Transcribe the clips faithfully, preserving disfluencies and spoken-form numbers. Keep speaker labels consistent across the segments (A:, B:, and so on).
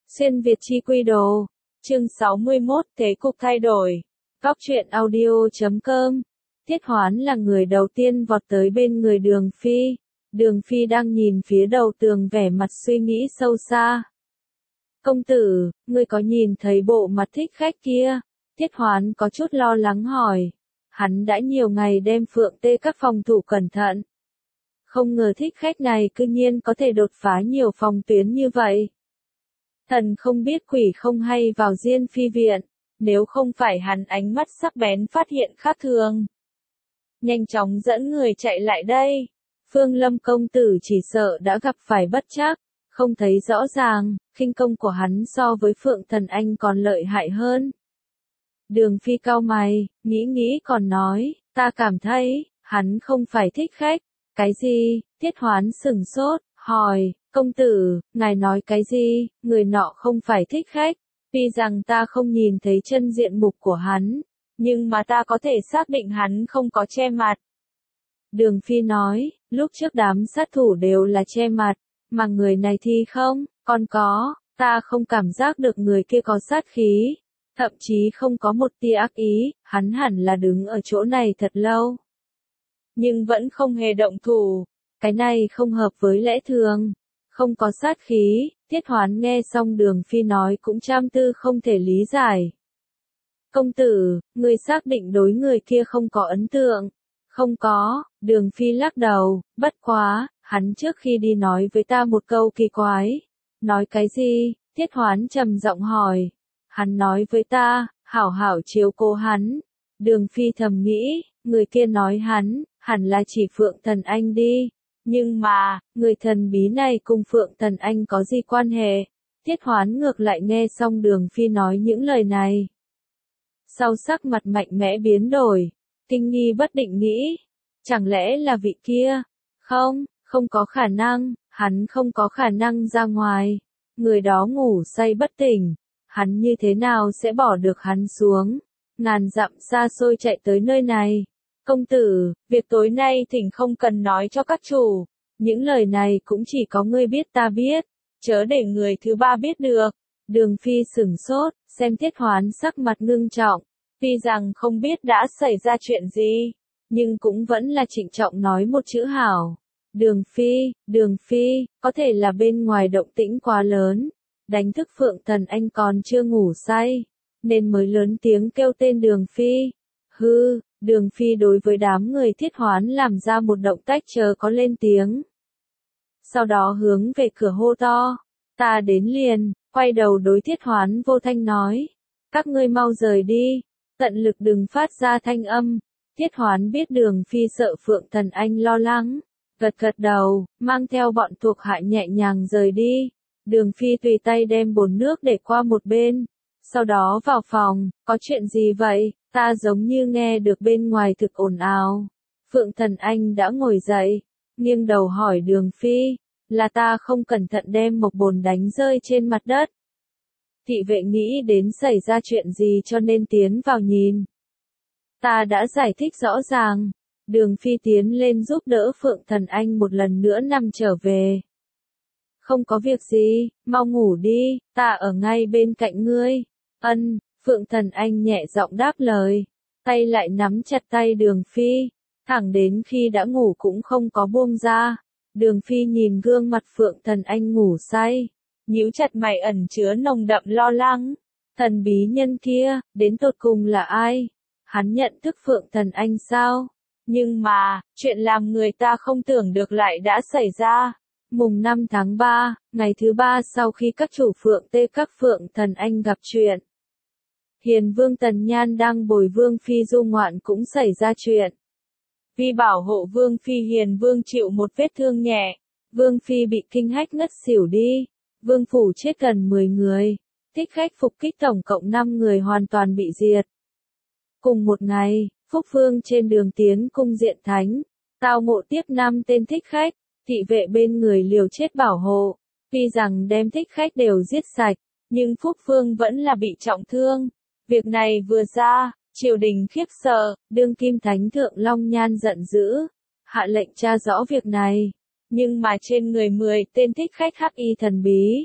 A: Xuyên Việt chi quy đồ. Chương sáu mươi mốt Thế cục thay đổi. Góc truyện audio chấm com. Tiết Hoán là người đầu tiên vọt tới bên người Đường Phi. Đường Phi đang nhìn phía đầu tường vẻ mặt suy nghĩ sâu xa. Công tử, ngươi có nhìn thấy bộ mặt thích khách kia? Tiết Hoán có chút lo lắng hỏi. Hắn đã nhiều ngày đem Phượng Tê các phòng thủ cẩn thận. Không ngờ thích khách này cư nhiên có thể đột phá nhiều phòng tuyến như vậy. Thần không biết quỷ không hay vào Diên Phi viện, nếu không phải hắn ánh mắt sắc bén phát hiện khác thường. Nhanh chóng dẫn người chạy lại đây. Phương Lâm công tử chỉ sợ đã gặp phải bất trắc, không thấy rõ ràng, khinh công của hắn so với Phượng Thần Anh còn lợi hại hơn. Đường Phi cau mày, nghĩ nghĩ còn nói, ta cảm thấy, hắn không phải thích khách. Cái gì? Tiết Hoán sửng sốt, hỏi, công tử, ngài nói cái gì? Người nọ không phải thích khách. Tuy rằng ta không nhìn thấy chân diện mục của hắn, nhưng mà ta có thể xác định hắn không có che mặt. Đường Phi nói, lúc trước đám sát thủ đều là che mặt, mà người này thì không, còn có, ta không cảm giác được người kia có sát khí, thậm chí không có một tia ác ý, hắn hẳn là đứng ở chỗ này thật lâu. Nhưng vẫn không hề động thủ, cái này không hợp với lẽ thường, không có sát khí. Tiết Hoán nghe xong Đường Phi nói cũng trăm tư không thể lý giải. Công tử, người xác định đối người kia không có ấn tượng? Không có. Đường Phi lắc đầu, bất quá, hắn trước khi đi nói với ta một câu kỳ quái. Nói cái gì? Tiết Hoán trầm giọng hỏi. Hắn nói với ta, hảo hảo chiếu cố hắn. Đường Phi thầm nghĩ, người kia nói hắn, hẳn là chỉ Phượng Thần Anh đi. Nhưng mà, người thần bí này cùng Phượng Thần Anh có gì quan hệ? Tiết Hoán ngược lại nghe xong Đường Phi nói những lời này. Sau sắc mặt mạnh mẽ biến đổi, kinh nghi bất định nghĩ, chẳng lẽ là vị kia? Không, không có khả năng, hắn không có khả năng ra ngoài. Người đó ngủ say bất tỉnh, hắn như thế nào sẽ bỏ được hắn xuống? Ngàn dặm xa xôi chạy tới nơi này. Công tử, việc tối nay thỉnh không cần nói cho các chủ. Những lời này cũng chỉ có ngươi biết ta biết, chớ để người thứ ba biết được. Đường Phi sửng sốt, xem Tiết Hoán sắc mặt ngưng trọng. Tuy rằng không biết đã xảy ra chuyện gì, nhưng cũng vẫn là trịnh trọng nói một chữ hảo. Đường Phi, Đường Phi, có thể là bên ngoài động tĩnh quá lớn, đánh thức Phượng Thần Anh còn chưa ngủ say, nên mới lớn tiếng kêu tên Đường Phi. Hư. Đường Phi đối với đám người Thiết Hoán làm ra một động tác chờ có lên tiếng. Sau đó hướng về cửa hô to, ta đến liền, quay đầu đối Thiết Hoán vô thanh nói, các ngươi mau rời đi, tận lực đừng phát ra thanh âm. Thiết Hoán biết Đường Phi sợ Phượng Thần Anh lo lắng, gật gật đầu, mang theo bọn thuộc hạ nhẹ nhàng rời đi. Đường Phi tùy tay đem bồn nước để qua một bên, sau đó vào phòng, có chuyện gì vậy? Ta giống như nghe được bên ngoài thực ồn ào. Phượng Thần Anh đã ngồi dậy, nghiêng đầu hỏi Đường Phi, là ta không cẩn thận đem một bồn đánh rơi trên mặt đất. Thị vệ nghĩ đến xảy ra chuyện gì cho nên tiến vào nhìn. Ta đã giải thích rõ ràng. Đường Phi tiến lên giúp đỡ Phượng Thần Anh một lần nữa nằm trở về. Không có việc gì, mau ngủ đi, ta ở ngay bên cạnh ngươi. Ân. Phượng Thần Anh nhẹ giọng đáp lời, tay lại nắm chặt tay Đường Phi, thẳng đến khi đã ngủ cũng không có buông ra. Đường Phi nhìn gương mặt Phượng Thần Anh ngủ say, nhíu chặt mày ẩn chứa nồng đậm lo lắng. Thần bí nhân kia, đến tột cùng là ai? Hắn nhận thức Phượng Thần Anh sao? Nhưng mà, chuyện làm người ta không tưởng được lại đã xảy ra. Mùng năm tháng ba, ngày thứ ba sau khi các chủ Phượng Tê các Phượng Thần Anh gặp chuyện. Hiền Vương Tần Nhan đang bồi Vương Phi du ngoạn cũng xảy ra chuyện. Vì bảo hộ Vương Phi, Hiền Vương chịu một vết thương nhẹ. Vương Phi bị kinh hách ngất xỉu đi. Vương phủ chết gần mười người. Thích khách phục kích tổng cộng năm người hoàn toàn bị diệt. Cùng một ngày, Phúc Vương trên đường tiến cung Diện Thánh, tao ngộ tiếp năm tên thích khách, thị vệ bên người liều chết bảo hộ. Tuy rằng đem thích khách đều giết sạch, nhưng Phúc Vương vẫn là bị trọng thương. Việc này vừa ra, triều đình khiếp sợ, đương kim thánh thượng Long Nhan giận dữ, hạ lệnh tra rõ việc này. Nhưng mà trên người mười tên thích khách hắc y thần bí,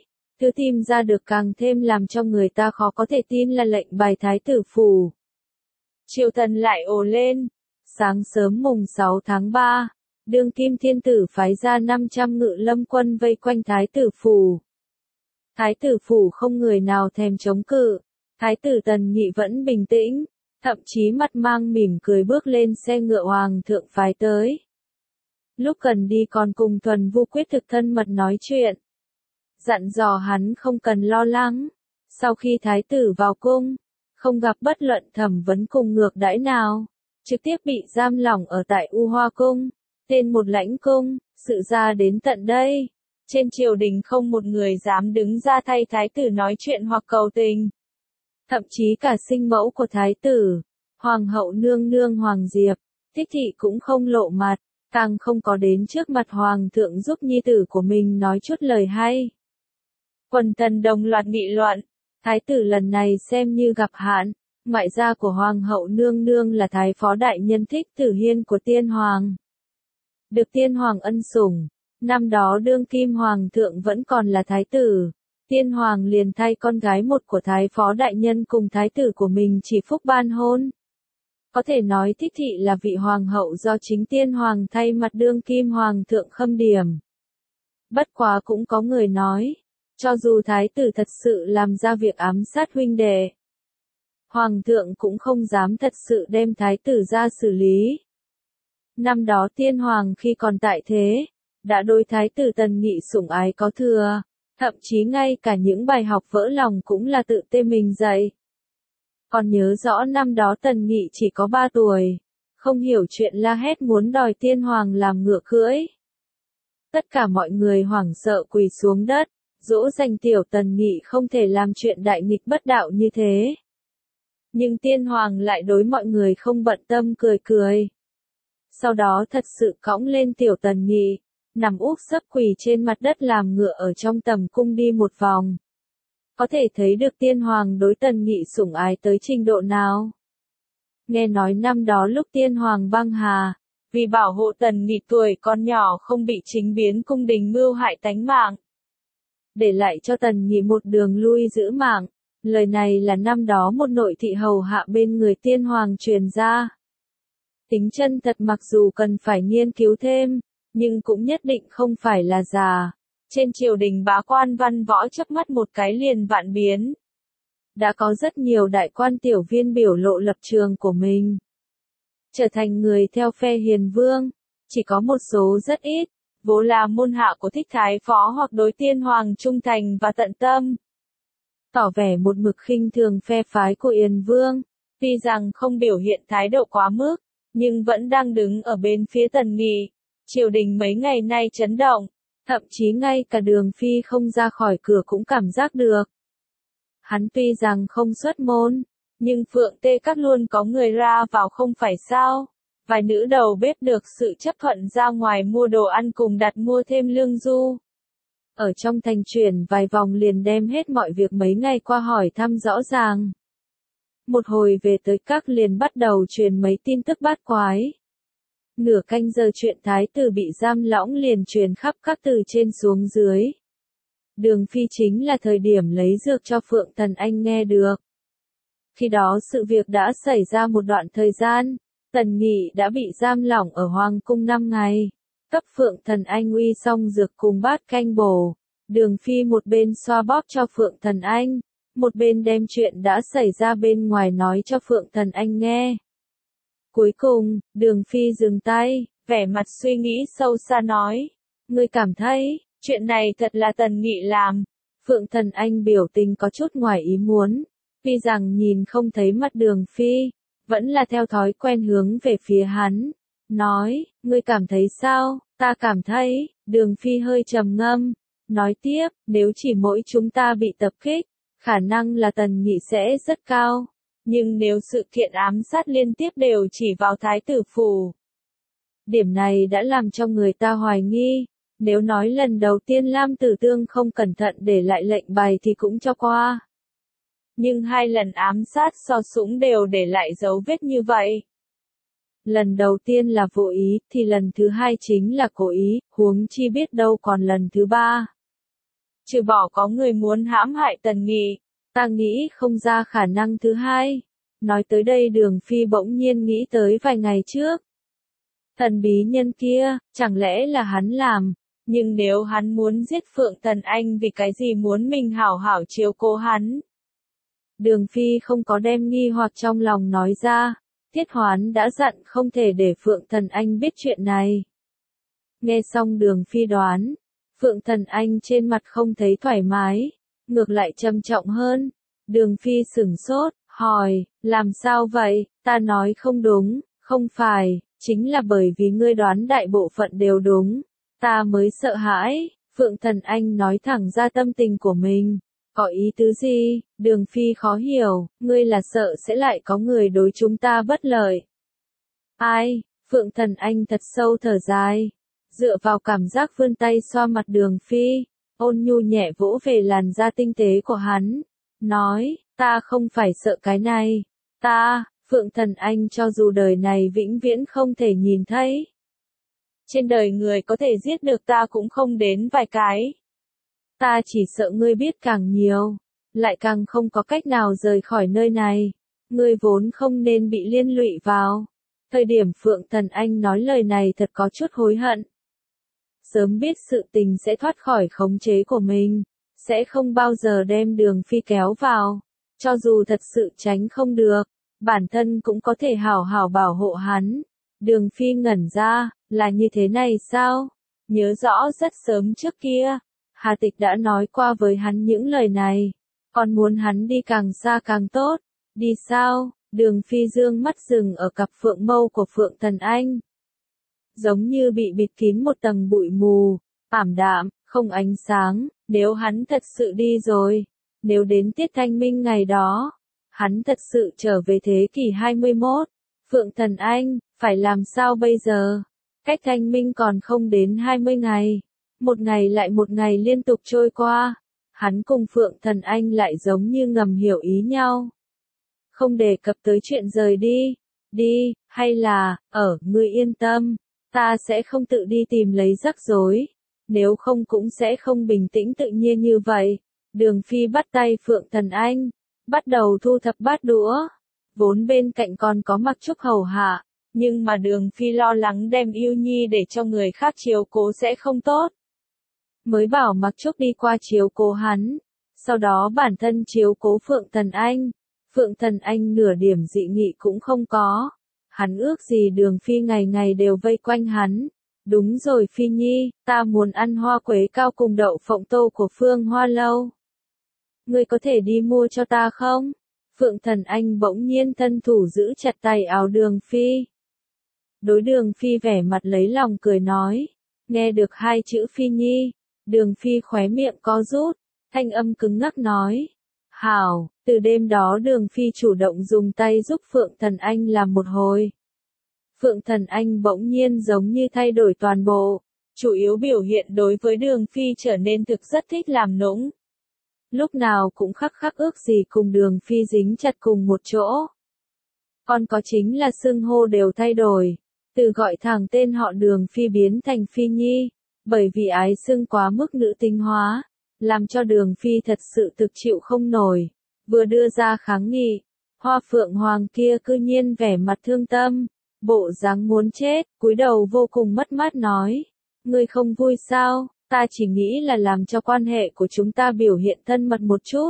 A: thứ tìm ra được càng thêm làm cho người ta khó có thể tin là lệnh bài thái tử phủ. Triều thần lại ồ lên. Sáng sớm mùng sáu tháng ba, đương kim thiên tử phái ra năm trăm ngự lâm quân vây quanh thái tử phủ. Thái tử phủ không người nào thèm chống cự, thái tử Tần Nghị vẫn bình tĩnh, thậm chí mặt mang mỉm cười bước lên xe ngựa hoàng thượng phái tới. Lúc cần đi còn cùng Thuần Vu Quyết thực thân mật nói chuyện. Dặn dò hắn không cần lo lắng, sau khi thái tử vào cung, không gặp bất luận thẩm vấn cùng ngược đãi nào, trực tiếp bị giam lỏng ở tại U Hoa Cung, tên một lãnh cung, sự ra đến tận đây. Trên triều đình không một người dám đứng ra thay thái tử nói chuyện hoặc cầu tình. Thậm chí cả sinh mẫu của thái tử, hoàng hậu nương nương Hoàng Diệp, Thích Thị cũng không lộ mặt, càng không có đến trước mặt hoàng thượng giúp nhi tử của mình nói chút lời hay. Quần thần đồng loạt nghị luận, thái tử lần này xem như gặp hạn, ngoại gia của hoàng hậu nương nương là thái phó đại nhân Thích Tử Hiên của tiên hoàng. Được tiên hoàng ân sủng, năm đó đương kim hoàng thượng vẫn còn là thái tử, tiên hoàng liền thay con gái một của thái phó đại nhân cùng thái tử của mình chỉ phúc ban hôn. Có thể nói Thích Thị là vị hoàng hậu do chính tiên hoàng thay mặt đương kim hoàng thượng khâm điểm. Bất quá cũng có người nói, cho dù thái tử thật sự làm ra việc ám sát huynh đệ, hoàng thượng cũng không dám thật sự đem thái tử ra xử lý. Năm đó tiên hoàng khi còn tại thế, đã đối thái tử Tần Nghị sủng ái có thừa, thậm chí ngay cả những bài học vỡ lòng cũng là tự tê mình dạy. Còn nhớ rõ năm đó Tần Nghị chỉ có ba tuổi, không hiểu chuyện la hét muốn đòi tiên hoàng làm ngựa cưỡi. Tất cả mọi người hoảng sợ quỳ xuống đất, dỗ dành tiểu Tần Nghị không thể làm chuyện đại nghịch bất đạo như thế. Nhưng tiên hoàng lại đối mọi người không bận tâm cười cười. Sau đó thật sự cõng lên tiểu Tần Nghị, nằm úp sấp quỳ trên mặt đất làm ngựa ở trong tầm cung đi một vòng. Có thể thấy được tiên hoàng đối Tần Nghị sủng ái tới trình độ nào. Nghe nói năm đó lúc tiên hoàng băng hà, vì bảo hộ Tần Nghị tuổi còn nhỏ không bị chính biến cung đình mưu hại tánh mạng, để lại cho Tần Nghị một đường lui giữ mạng. Lời này là năm đó một nội thị hầu hạ bên người tiên hoàng truyền ra. Tính chân thật mặc dù cần phải nghiên cứu thêm, nhưng cũng nhất định không phải là giả. Trên triều đình bá quan văn võ chớp mắt một cái liền vạn biến. Đã có rất nhiều đại quan tiểu viên biểu lộ lập trường của mình, trở thành người theo phe hiền vương, chỉ có một số rất ít, vốn là môn hạ của Thích Thái Phó hoặc đối tiên hoàng trung thành và tận tâm. Tỏ vẻ một mực khinh thường phe phái của Yền Vương, tuy rằng không biểu hiện thái độ quá mức, nhưng vẫn đang đứng ở bên phía Tần Nghị. Triều đình mấy ngày nay chấn động, thậm chí ngay cả Đường Phi không ra khỏi cửa cũng cảm giác được. Hắn tuy rằng không xuất môn, nhưng Phượng Tê Các luôn có người ra vào không phải sao. Vài nữ đầu bếp được sự chấp thuận ra ngoài mua đồ ăn cùng đặt mua thêm lương du. Ở trong thành chuyển vài vòng liền đem hết mọi việc mấy ngày qua hỏi thăm rõ ràng. Một hồi về tới Các liền bắt đầu truyền mấy tin tức bát quái. Nửa canh giờ chuyện thái tử bị giam lỏng liền truyền khắp Các từ trên xuống dưới. Đường Phi chính là thời điểm lấy dược cho Phượng Thần Anh nghe được. Khi đó sự việc đã xảy ra một đoạn thời gian, Tần Nghị đã bị giam lỏng ở Hoàng cung năm ngày. Cấp Phượng Thần Anh uy xong dược cùng bát canh bổ. Đường Phi một bên xoa bóp cho Phượng Thần Anh, một bên đem chuyện đã xảy ra bên ngoài nói cho Phượng Thần Anh nghe. Cuối cùng, Đường Phi dừng tay, vẻ mặt suy nghĩ sâu xa nói. Ngươi cảm thấy, chuyện này thật là Tần Nghị làm. Phượng Thần Anh biểu tình có chút ngoài ý muốn. Tuy rằng nhìn không thấy mặt Đường Phi, vẫn là theo thói quen hướng về phía hắn. Nói, ngươi cảm thấy sao? Ta cảm thấy, Đường Phi hơi trầm ngâm. Nói tiếp, nếu chỉ mỗi chúng ta bị tập kích, khả năng là Tần Nghị sẽ rất cao. Nhưng nếu sự kiện ám sát liên tiếp đều chỉ vào thái tử phủ, điểm này đã làm cho người ta hoài nghi. Nếu nói lần đầu tiên Lam Tử Tương không cẩn thận để lại lệnh bài thì cũng cho qua. Nhưng hai lần ám sát so súng đều để lại dấu vết như vậy. Lần đầu tiên là vô ý, thì lần thứ hai chính là cố ý, huống chi biết đâu còn lần thứ ba. trừ bỏ có người muốn hãm hại Tần Nghị, ta nghĩ không ra khả năng thứ hai. Nói tới đây Đường Phi bỗng nhiên nghĩ tới vài ngày trước. Thần bí nhân kia, chẳng lẽ là hắn làm, nhưng nếu hắn muốn giết Phượng Thần Anh vì cái gì muốn mình hảo hảo chiếu cố hắn? Đường Phi không có đem nghi hoặc trong lòng nói ra, Thiết Hoán đã dặn không thể để Phượng Thần Anh biết chuyện này. Nghe xong Đường Phi đoán, Phượng Thần Anh trên mặt không thấy thoải mái, ngược lại trầm trọng hơn. Đường Phi sửng sốt, hỏi, làm sao vậy, ta nói không đúng, không phải, chính là bởi vì ngươi đoán đại bộ phận đều đúng, ta mới sợ hãi. Phượng Thần Anh nói thẳng ra tâm tình của mình, có ý tứ gì? Đường Phi khó hiểu, ngươi là sợ sẽ lại có người đối chúng ta bất lợi. Ai? Phượng Thần Anh thật sâu thở dài, dựa vào cảm giác vươn tay xoa mặt Đường Phi, ôn nhu nhẹ vỗ về làn da tinh tế của hắn, nói, ta không phải sợ cái này, ta, Phượng Thần Anh cho dù đời này vĩnh viễn không thể nhìn thấy. Trên đời người có thể giết được ta cũng không đến vài cái. Ta chỉ sợ ngươi biết càng nhiều, lại càng không có cách nào rời khỏi nơi này. Ngươi vốn không nên bị liên lụy vào. Thời điểm Phượng Thần Anh nói lời này thật có chút hối hận. Sớm biết sự tình sẽ thoát khỏi khống chế của mình, sẽ không bao giờ đem Đường Phi kéo vào. Cho dù thật sự tránh không được, bản thân cũng có thể hảo hảo bảo hộ hắn. Đường Phi ngẩn ra, là như thế này sao? Nhớ rõ rất sớm trước kia, Hà Tịch đã nói qua với hắn những lời này, còn muốn hắn đi càng xa càng tốt. Đi sao? Đường Phi dương mắt dừng ở cặp phượng mâu của Phượng Thần Anh. Giống như bị bịt kín một tầng bụi mù, ảm đạm, không ánh sáng. Nếu hắn thật sự đi rồi, nếu đến tiết thanh minh ngày đó, hắn thật sự trở về thế kỷ hai mươi mốt, Phượng Thần Anh, phải làm sao bây giờ? Cách thanh minh còn không đến hai mươi ngày, một ngày lại một ngày liên tục trôi qua, hắn cùng Phượng Thần Anh lại giống như ngầm hiểu ý nhau. Không đề cập tới chuyện rời đi, đi, hay là, ở, ngươi yên tâm, ta sẽ không tự đi tìm lấy rắc rối, nếu không cũng sẽ không bình tĩnh tự nhiên như vậy. Đường Phi bắt tay Phượng Thần Anh, bắt đầu thu thập bát đũa, vốn bên cạnh còn có Mặc Trúc hầu hạ, nhưng mà Đường Phi lo lắng đem Yêu Nhi để cho người khác chiếu cố sẽ không tốt. Mới bảo Mặc Trúc đi qua chiếu cố hắn, sau đó bản thân chiếu cố Phượng Thần Anh. Phượng Thần Anh nửa điểm dị nghị cũng không có. Hắn ước gì Đường Phi ngày ngày đều vây quanh hắn. Đúng rồi Phi Nhi, ta muốn ăn hoa quế cao cùng đậu phộng tô của Phương Hoa Lâu. Ngươi có thể đi mua cho ta không? Phượng Thần Anh bỗng nhiên thân thủ giữ chặt tay áo Đường Phi. Đối Đường Phi vẻ mặt lấy lòng cười nói. Nghe được hai chữ Phi Nhi, Đường Phi khóe miệng co rút, thanh âm cứng ngắc nói. Hảo, từ đêm đó Đường Phi chủ động dùng tay giúp Phượng Thần Anh làm một hồi. Phượng Thần Anh bỗng nhiên giống như thay đổi toàn bộ, chủ yếu biểu hiện đối với Đường Phi trở nên thực rất thích làm nũng. Lúc nào cũng khắc khắc ước gì cùng Đường Phi dính chặt cùng một chỗ. Còn có chính là xưng hô đều thay đổi, từ gọi thẳng tên họ Đường Phi biến thành Phi Nhi, bởi vì ái xưng quá mức nữ tính hóa, làm cho Đường Phi thật sự thực chịu không nổi, vừa đưa ra kháng nghị, Hoa Phượng Hoàng kia cư nhiên vẻ mặt thương tâm, bộ dáng muốn chết, cúi đầu vô cùng mất mát nói, ngươi không vui sao, ta chỉ nghĩ là làm cho quan hệ của chúng ta biểu hiện thân mật một chút.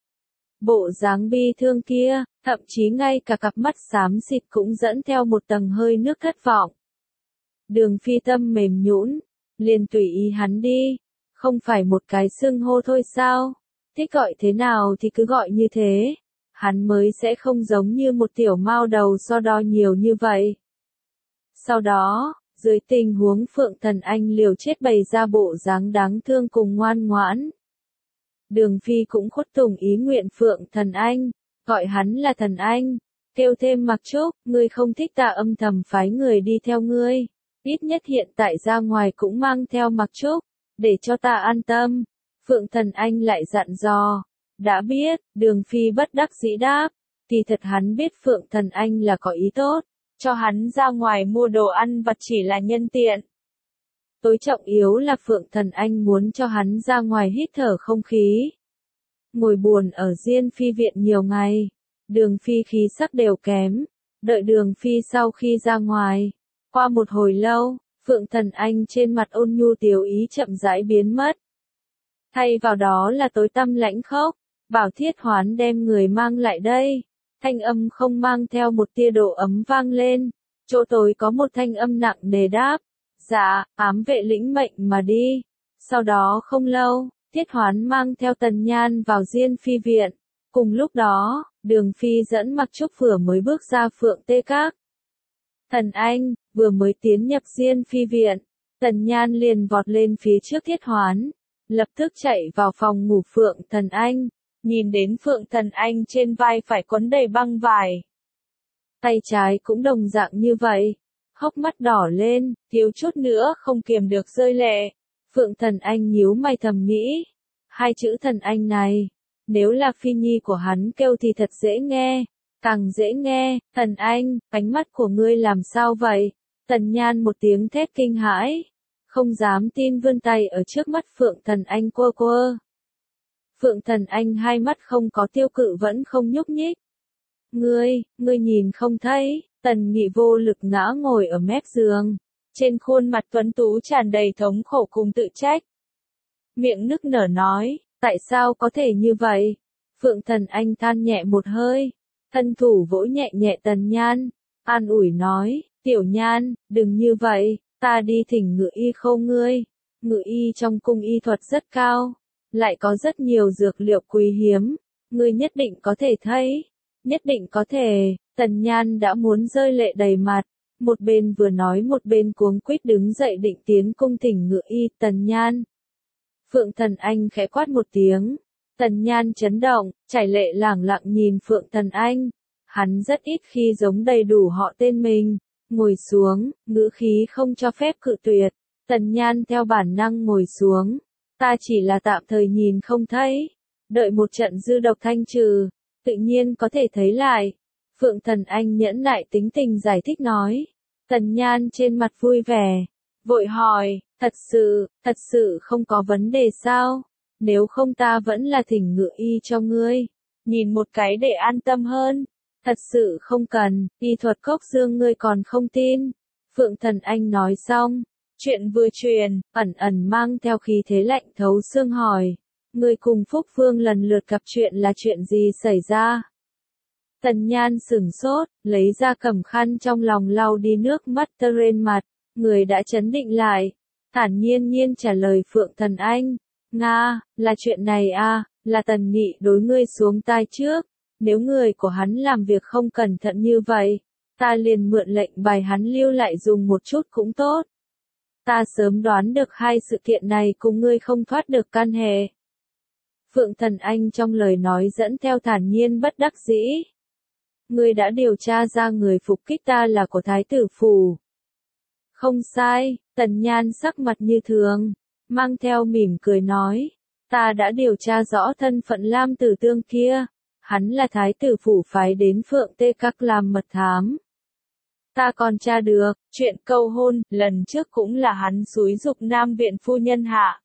A: Bộ dáng bi thương kia, thậm chí ngay cả cặp mắt xám xịt cũng dẫn theo một tầng hơi nước thất vọng. Đường Phi tâm mềm nhũn, liền tùy ý hắn đi, không phải một cái xưng hô thôi sao, thích gọi thế nào thì cứ gọi như thế, hắn mới sẽ không giống như một tiểu mao đầu so đo nhiều như vậy. Sau đó, dưới tình huống Phượng Thần Anh liều chết bày ra bộ dáng đáng thương cùng ngoan ngoãn, Đường Phi cũng khuất tùng ý nguyện Phượng Thần Anh, gọi hắn là Thần Anh, kêu thêm Mặc Trúc, ngươi không thích ta âm thầm phái người đi theo ngươi, ít nhất hiện tại ra ngoài cũng mang theo Mặc Trúc, để cho ta an tâm. Phượng Thần Anh lại dặn dò, đã biết, Đường Phi bất đắc dĩ đáp, kỳ thật hắn biết Phượng Thần Anh là có ý tốt, cho hắn ra ngoài mua đồ ăn vặt chỉ là nhân tiện. Tối trọng yếu là Phượng Thần Anh muốn cho hắn ra ngoài hít thở không khí. Ngồi buồn ở Diên Phi viện nhiều ngày, Đường Phi khí sắc đều kém, đợi Đường Phi sau khi ra ngoài. Qua một hồi lâu, Phượng Thần Anh trên mặt ôn nhu tiếu ý chậm rãi biến mất. Thay vào đó là tối tăm lãnh khốc, bảo Thiết Hoán đem người mang lại đây. Thanh âm không mang theo một tia độ ấm vang lên, chỗ tối có một thanh âm nặng nề đáp. Dạ, ám vệ lĩnh mệnh mà đi. Sau đó không lâu, Thiết Hoán mang theo Tần Nhan vào Diên Phi viện. Cùng lúc đó, Đường Phi dẫn Mặc Trúc vừa mới bước ra Phượng Tê Các. Thần Anh, vừa mới tiến nhập Diên Phi viện, Tần Nhan liền vọt lên phía trước Thiết Hoán, lập tức chạy vào phòng ngủ Phượng Thần Anh, nhìn đến Phượng Thần Anh trên vai phải quấn đầy băng vải. Tay trái cũng đồng dạng như vậy, hốc mắt đỏ lên, thiếu chút nữa không kiềm được rơi lệ. Phượng Thần Anh nhíu mày thầm nghĩ, hai chữ Thần Anh này, nếu là Phi Nhi của hắn kêu thì thật dễ nghe. Càng dễ nghe, Thần Anh, ánh mắt của ngươi làm sao vậy? Tần Nhan một tiếng thét kinh hãi, không dám tin vươn tay ở trước mắt Phượng Thần Anh quơ quơ. Phượng Thần Anh hai mắt không có tiêu cự vẫn không nhúc nhích. Ngươi, ngươi nhìn không thấy, Tần Nghị vô lực ngã ngồi ở mép giường, trên khuôn mặt tuấn tú tràn đầy thống khổ cùng tự trách. Miệng nức nở nói, tại sao có thể như vậy? Phượng Thần Anh than nhẹ một hơi. Thân thủ vỗ nhẹ nhẹ Tần Nhan, an ủi nói, Tiểu Nhan, đừng như vậy, ta đi thỉnh ngự y khâu ngươi. Ngự y trong cung y thuật rất cao, lại có rất nhiều dược liệu quý hiếm, ngươi nhất định có thể thấy, nhất định có thể. Tần Nhan đã muốn rơi lệ đầy mặt, một bên vừa nói một bên cuống quýt đứng dậy định tiến cung thỉnh ngự y. Tần Nhan. Phượng Thần Anh khẽ quát một tiếng. Tần Nhan chấn động, chảy lệ lẳng lặng nhìn Phượng Thần Anh. Hắn rất ít khi giống đầy đủ họ tên mình. Ngồi xuống, ngữ khí không cho phép cự tuyệt. Tần Nhan theo bản năng ngồi xuống. Ta chỉ là tạm thời nhìn không thấy. Đợi một trận dư độc thanh trừ, tự nhiên có thể thấy lại. Phượng Thần Anh nhẫn nại tính tình giải thích nói. Tần Nhan trên mặt vui vẻ. Vội hỏi, thật sự, thật sự không có vấn đề sao? Nếu không ta vẫn là thỉnh ngự y cho ngươi. Nhìn một cái để an tâm hơn. Thật sự không cần, y thuật cốc dương ngươi còn không tin. Phượng Thần Anh nói xong. Chuyện vừa truyền, ẩn ẩn mang theo khí thế lạnh thấu xương hỏi. Ngươi cùng Phúc Vương lần lượt gặp chuyện là chuyện gì xảy ra? Tần Nhan sửng sốt, lấy ra cầm khăn trong lòng lau đi nước mắt tơ lên mặt. Người đã chấn định lại. Thản nhiên nhiên trả lời Phượng Thần Anh. Nga, là chuyện này à, là Tần Nghị đối ngươi xuống tay trước. Nếu người của hắn làm việc không cẩn thận như vậy, ta liền mượn lệnh bài hắn lưu lại dùng một chút cũng tốt. Ta sớm đoán được hai sự kiện này cùng ngươi không thoát được can hệ. Phượng Thần Anh trong lời nói dẫn theo thản nhiên bất đắc dĩ. Ngươi đã điều tra ra người phục kích ta là của Thái tử phủ. Không sai, Tần Nhan sắc mặt như thường, mang theo mỉm cười nói. Ta đã điều tra rõ thân phận Lam Tử Tương kia. Hắn là Thái tử phủ phái đến Phượng Tê Các làm mật thám. Ta còn tra được, chuyện cầu hôn, lần trước cũng là hắn xúi giục Nam viện phu nhân hạ.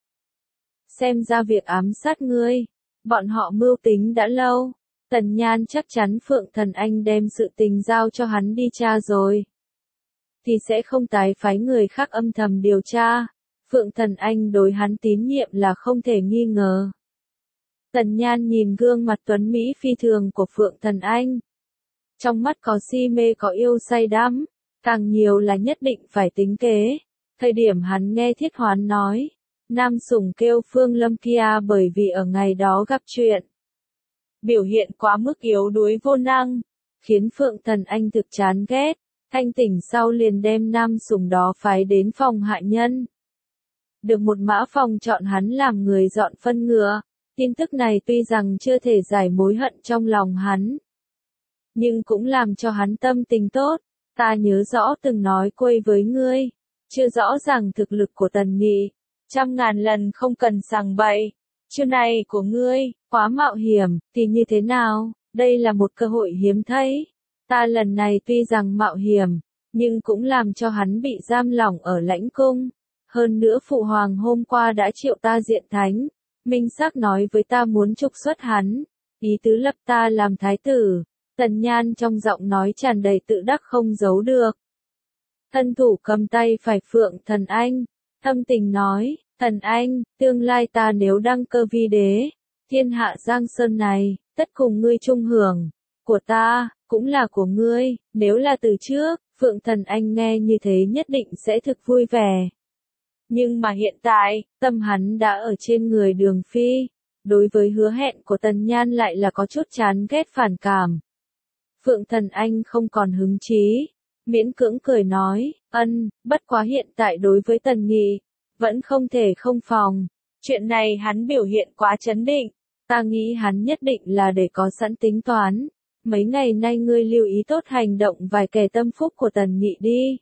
A: Xem ra việc ám sát ngươi, bọn họ mưu tính đã lâu. Tần Nhan chắc chắn Phượng Thần Anh đem sự tình giao cho hắn đi tra rồi. Thì sẽ không tái phái người khác âm thầm điều tra. Phượng Thần Anh đối hắn tín nhiệm là không thể nghi ngờ. Tần Nhan nhìn gương mặt tuấn Mỹ phi thường của Phượng Thần Anh. Trong mắt có si mê có yêu say đắm, càng nhiều là nhất định phải tính kế. Thời điểm hắn nghe Thiết Hoán nói, Nam Sủng kêu Phương Lâm kia bởi vì ở ngày đó gặp chuyện. Biểu hiện quá mức yếu đuối vô năng, khiến Phượng Thần Anh thực chán ghét, thanh tỉnh sau liền đem Nam Sủng đó phái đến phòng hạ nhân. Được một mã phòng chọn hắn làm người dọn phân ngựa. Tin tức này tuy rằng chưa thể giải mối hận trong lòng hắn, nhưng cũng làm cho hắn tâm tình tốt. Ta nhớ rõ từng nói quây với ngươi, chưa rõ ràng thực lực của Tần Nghị, trăm ngàn lần không cần sằng bậy. Chiêu này của ngươi, quá mạo hiểm, thì như thế nào, đây là một cơ hội hiếm thấy. Ta lần này tuy rằng mạo hiểm, nhưng cũng làm cho hắn bị giam lỏng ở lãnh cung. Hơn nữa phụ hoàng hôm qua đã triệu ta diện thánh, minh xác nói với ta muốn trục xuất hắn, ý tứ lập ta làm thái tử. Tần Nhan trong giọng nói tràn đầy tự đắc không giấu được. Thân thủ cầm tay phải Phượng Thần Anh, thâm tình nói, Thần Anh, tương lai ta nếu đăng cơ vi đế, thiên hạ Giang Sơn này, tất cùng ngươi chung hưởng, của ta, cũng là của ngươi, nếu là từ trước, Phượng Thần Anh nghe như thế nhất định sẽ thực vui vẻ. Nhưng mà hiện tại, tâm hắn đã ở trên người Đường Phi, đối với hứa hẹn của Tần Nhan lại là có chút chán ghét phản cảm. Phượng Thần Anh không còn hứng chí, miễn cưỡng cười nói, ân, bất quá hiện tại đối với Tần Nghị, vẫn không thể không phòng. Chuyện này hắn biểu hiện quá chấn định, ta nghĩ hắn nhất định là để có sẵn tính toán. Mấy ngày nay ngươi lưu ý tốt hành động vài kẻ tâm phúc của Tần Nghị đi.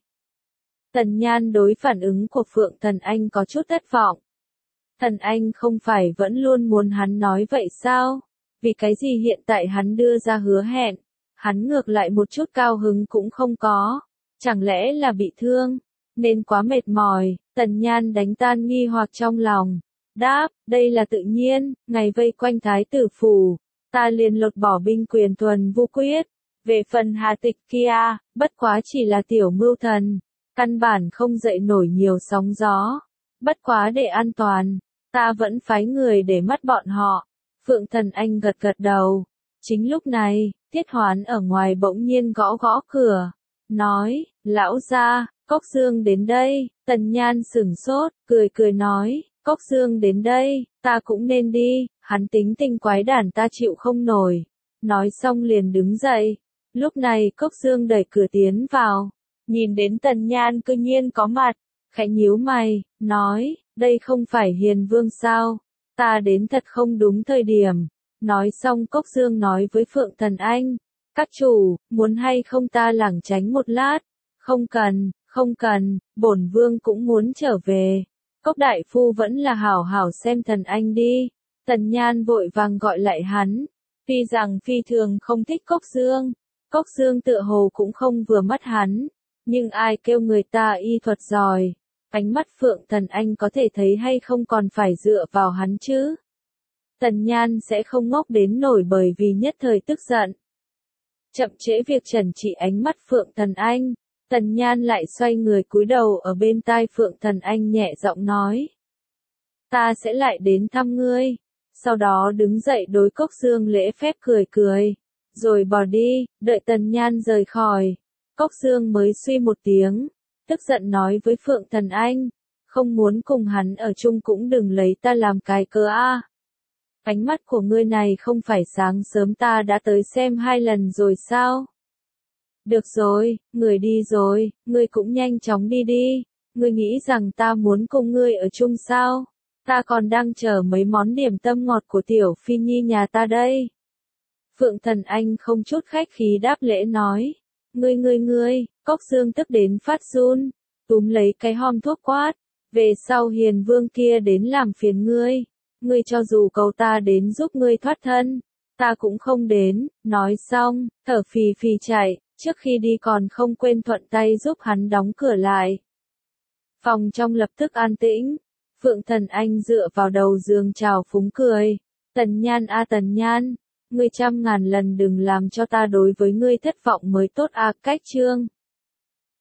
A: Tần Nhan đối phản ứng của Phượng Thần Anh có chút thất vọng. Thần Anh không phải vẫn luôn muốn hắn nói vậy sao? Vì cái gì hiện tại hắn đưa ra hứa hẹn, hắn ngược lại một chút cao hứng cũng không có. Chẳng lẽ là bị thương, nên quá mệt mỏi. Tần Nhan đánh tan nghi hoặc trong lòng. Đáp, đây là tự nhiên, ngày vây quanh thái tử phủ, ta liền lột bỏ binh quyền thuần vu quyết. Về phần Hà Tịch kia, bất quá chỉ là tiểu mưu thần, căn bản không dậy nổi nhiều sóng gió. Bất quá để an toàn, ta vẫn phái người để mắt bọn họ. Phượng Thần Anh gật gật đầu. Chính lúc này, Tiết Hoán ở ngoài bỗng nhiên gõ gõ cửa, nói, lão gia, Cốc Dương đến đây. Tần Nhan sửng sốt, cười cười nói, Cốc Dương đến đây, ta cũng nên đi, hắn tính tình quái đản ta chịu không nổi. Nói xong liền đứng dậy. Lúc này Cốc Dương đẩy cửa tiến vào, nhìn đến Tần Nhan cư nhiên có mặt, khẽ nhíu mày, nói, đây không phải Hiền Vương sao, ta đến thật không đúng thời điểm. Nói xong Cốc Dương nói với Phượng Thần Anh, các chủ, muốn hay không ta lảng tránh một lát? Không cần, không cần, bổn vương cũng muốn trở về. Cốc đại phu vẫn là hảo hảo xem Thần Anh đi. Tần Nhan vội vàng gọi lại hắn, tuy rằng phi thường không thích Cốc Dương, Cốc Dương tựa hồ cũng không vừa mắt hắn, nhưng ai kêu người ta y thuật giỏi, ánh mắt Phượng Thần Anh có thể thấy hay không còn phải dựa vào hắn chứ. Tần Nhan sẽ không ngốc đến nổi bởi vì nhất thời tức giận. Chậm trễ việc trần trị ánh mắt Phượng Thần Anh, Tần Nhan lại xoay người cúi đầu ở bên tai Phượng Thần Anh nhẹ giọng nói. Ta sẽ lại đến thăm ngươi. Sau đó đứng dậy đối Cốc Dương lễ phép cười cười, rồi bỏ đi. Đợi Tần Nhan rời khỏi, Cốc Dương mới suy một tiếng, tức giận nói với Phượng Thần Anh, không muốn cùng hắn ở chung cũng đừng lấy ta làm cái cớ a. Ánh mắt của ngươi này không phải sáng sớm ta đã tới xem hai lần rồi sao? Được rồi, người đi rồi, ngươi cũng nhanh chóng đi đi. Ngươi nghĩ rằng ta muốn cùng ngươi ở chung sao? Ta còn đang chờ mấy món điểm tâm ngọt của tiểu Phi Nhi nhà ta đây. Phượng Thần Anh không chút khách khí đáp lễ nói. Ngươi ngươi ngươi, Cốc Dương tức đến phát run, túm lấy cái hòm thuốc quát. Về sau Hiền Vương kia đến làm phiền ngươi. Ngươi cho dù cầu ta đến giúp ngươi thoát thân, ta cũng không đến. Nói xong, thở phì phì chạy, trước khi đi còn không quên thuận tay giúp hắn đóng cửa lại. Phòng trong lập tức an tĩnh. Phượng Thần Anh dựa vào đầu giường trào phúng cười. Tần Nhan a Tần Nhan, ngươi trăm ngàn lần đừng làm cho ta đối với ngươi thất vọng mới tốt a. Cách chương